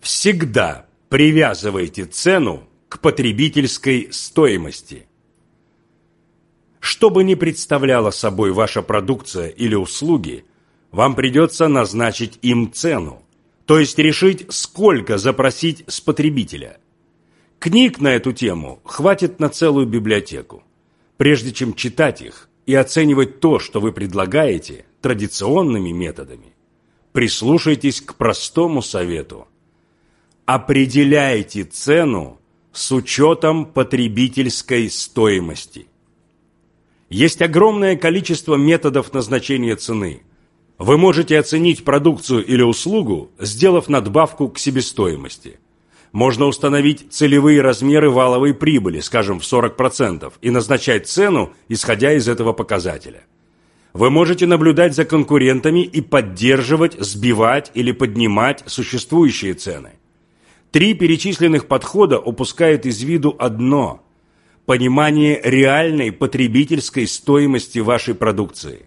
Всегда привязывайте цену к потребительской стоимости. Что бы ни представляла собой ваша продукция или услуги, вам придется назначить им цену, то есть решить, сколько запросить с потребителя. Книг на эту тему хватит на целую библиотеку. Прежде чем читать их и оценивать то, что вы предлагаете, традиционными методами, прислушайтесь к простому совету. Определяйте цену с учетом потребительской стоимости. Есть огромное количество методов назначения цены. Вы можете оценить продукцию или услугу, сделав надбавку к себестоимости. Можно установить целевые размеры валовой прибыли, скажем, в 40%, и назначать цену, исходя из этого показателя. Вы можете наблюдать за конкурентами и поддерживать, сбивать или поднимать существующие цены. 3 перечисленных подхода упускают из виду одно – понимание реальной потребительской стоимости вашей продукции.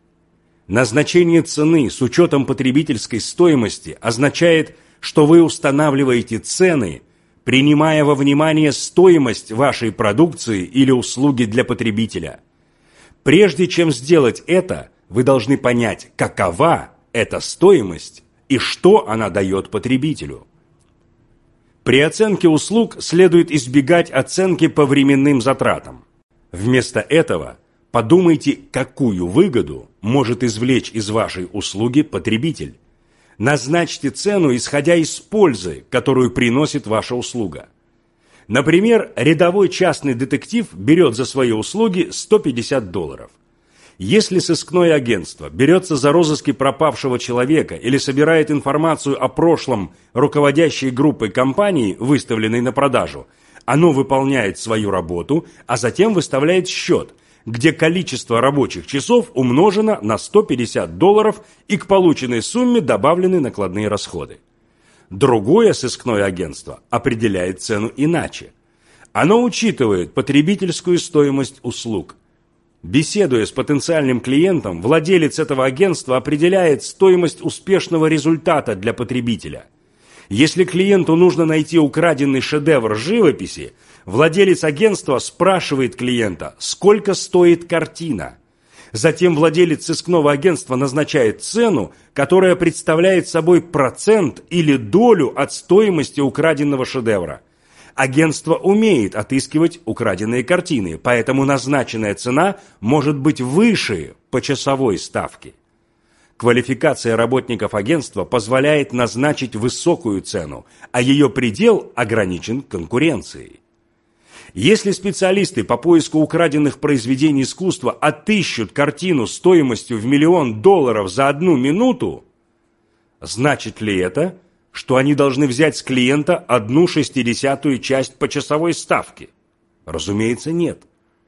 Назначение цены с учетом потребительской стоимости означает, что вы устанавливаете цены, принимая во внимание стоимость вашей продукции или услуги для потребителя. Прежде чем сделать это, вы должны понять, какова эта стоимость и что она дает потребителю. При оценке услуг следует избегать оценки по временным затратам. Вместо этого подумайте, какую выгоду может извлечь из вашей услуги потребитель. Назначьте цену, исходя из пользы, которую приносит ваша услуга. Например, рядовой частный детектив берет за свои услуги $150. Если сыскное агентство берется за розыски пропавшего человека или собирает информацию о прошлом руководящей группой компании, выставленной на продажу, оно выполняет свою работу, а затем выставляет счет, где количество рабочих часов умножено на $150 и к полученной сумме добавлены накладные расходы. Другое сыскное агентство определяет цену иначе. Оно учитывает потребительскую стоимость услуг. Беседуя с потенциальным клиентом, владелец этого агентства определяет стоимость успешного результата для потребителя. Если клиенту нужно найти украденный шедевр живописи, владелец агентства спрашивает клиента, сколько стоит картина. Затем владелец сыскного агентства назначает цену, которая представляет собой процент или долю от стоимости украденного шедевра. Агентство умеет отыскивать украденные картины, поэтому назначенная цена может быть выше почасовой ставки. Квалификация работников агентства позволяет назначить высокую цену, а ее предел ограничен конкуренцией. Если специалисты по поиску украденных произведений искусства отыщут картину стоимостью в $1 миллион за 1 минуту, значит ли это, что они должны взять с клиента 1/60 часть почасовой ставки? Разумеется, нет.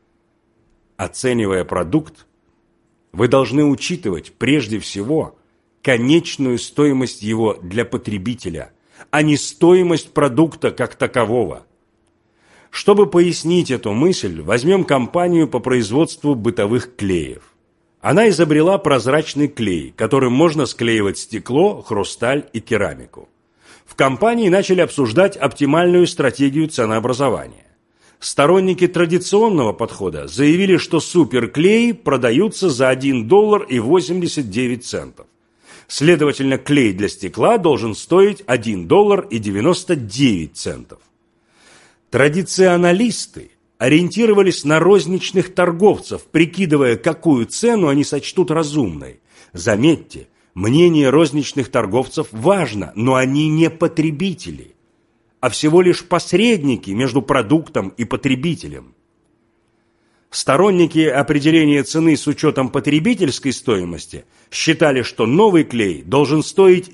Оценивая продукт, вы должны учитывать прежде всего конечную стоимость его для потребителя, а не стоимость продукта как такового. Чтобы пояснить эту мысль, возьмем компанию по производству бытовых клеев. Она изобрела прозрачный клей, которым можно склеивать стекло, хрусталь и керамику. В компании начали обсуждать оптимальную стратегию ценообразования. Сторонники традиционного подхода заявили, что суперклеи продаются за $1.89. Следовательно, клей для стекла должен стоить $1.99. Традиционалисты ориентировались на розничных торговцев, прикидывая, какую цену они сочтут разумной. Заметьте, мнение розничных торговцев важно, но они не потребители, а всего лишь посредники между продуктом и потребителем. Сторонники определения цены с учетом потребительской стоимости считали, что новый клей должен стоить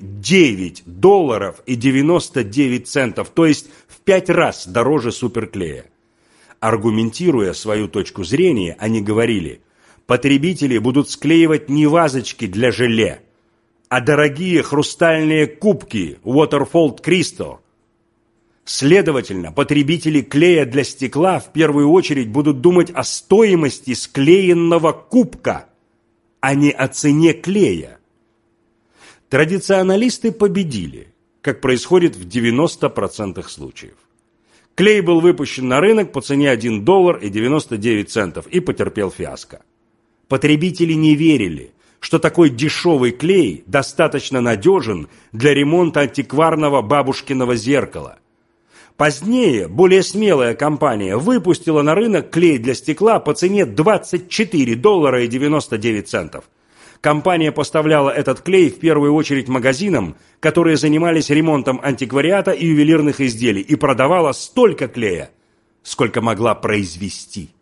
$9.99, то есть в 5 раз дороже суперклея. Аргументируя свою точку зрения, они говорили, потребители будут склеивать не вазочки для желе, а дорогие хрустальные кубки Waterford Crystal. Следовательно, потребители клея для стекла в первую очередь будут думать о стоимости склеенного кубка, а не о цене клея. Традиционалисты победили, как происходит в 90% случаев. Клей был выпущен на рынок по цене $1,99 и потерпел фиаско. Потребители не верили, что такой дешевый клей достаточно надежен для ремонта антикварного бабушкиного зеркала. Позднее более смелая компания выпустила на рынок клей для стекла по цене $24,99. Компания поставляла этот клей в первую очередь магазинам, которые занимались ремонтом антиквариата и ювелирных изделий, и продавала столько клея, сколько могла произвести.